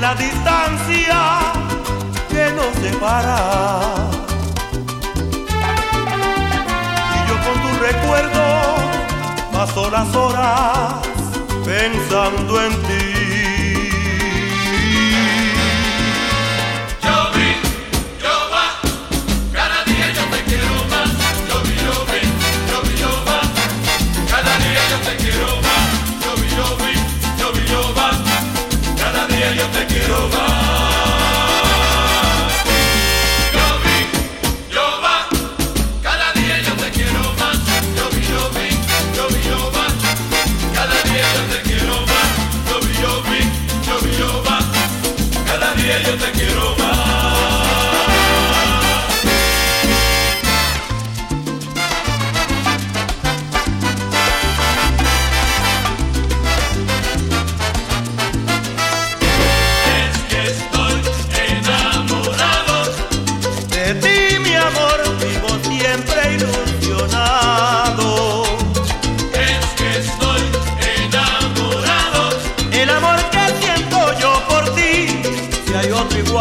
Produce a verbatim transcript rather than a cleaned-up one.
la distancia que nos separa. Y yo con tu recuerdo paso las horas pensando en ti. Yo te quiero más. Yo vi, yo va. Cada día yo te quiero más. Yo vi, yo vi, yo vi, yo va. Cada día yo te quiero más. Yo vi, yo vi, yo vi, yo va. Cada día yo te quiero más. Otro